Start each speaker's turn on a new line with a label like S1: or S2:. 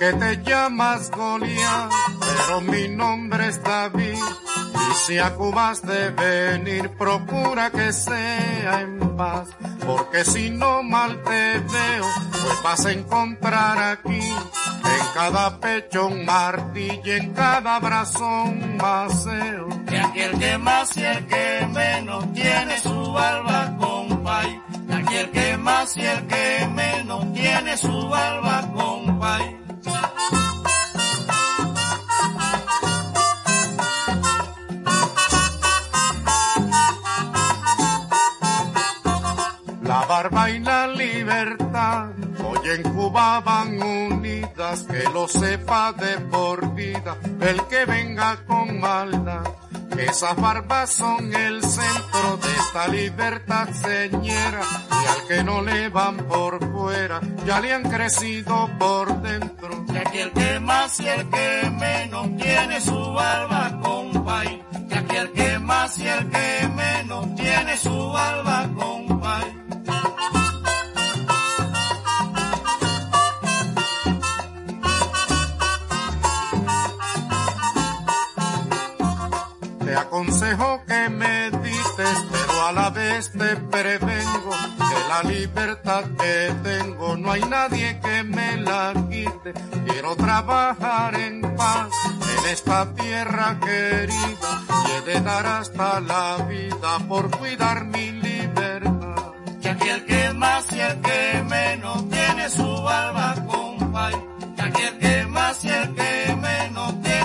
S1: que te llamas Goliat, pero mi nombre es David. Y si a Cuba has de venir, procura que sea en paz, porque si no mal te veo, pues vas a encontrar aquí en cada pecho un martillo y en cada brazo un maceo.
S2: Que aquel que más y el que menos tiene su barba, compay. Que aquel que más y el que menos tiene su barba, compay.
S1: La barba y la libertad, hoy en Cuba van unidas, que lo sepa de por vida el que venga con maldad. Esas barbas son el centro de esta libertad señera, y al que no le van por fuera, ya le han crecido por dentro.
S2: Que aquel que más y el que menos tiene su barba, compay. Que aquel que más y el que menos tiene su barba, compay.
S1: Te aconsejo que medites, pero a la vez te prevengo que la libertad que tengo no hay nadie que me la quite. Quiero trabajar en paz en esta tierra querida y he de dar hasta la vida por cuidar mi libertad.
S2: Que aquel que más y el que menos tiene su barba, compay. Que aquel que más y el que menos tiene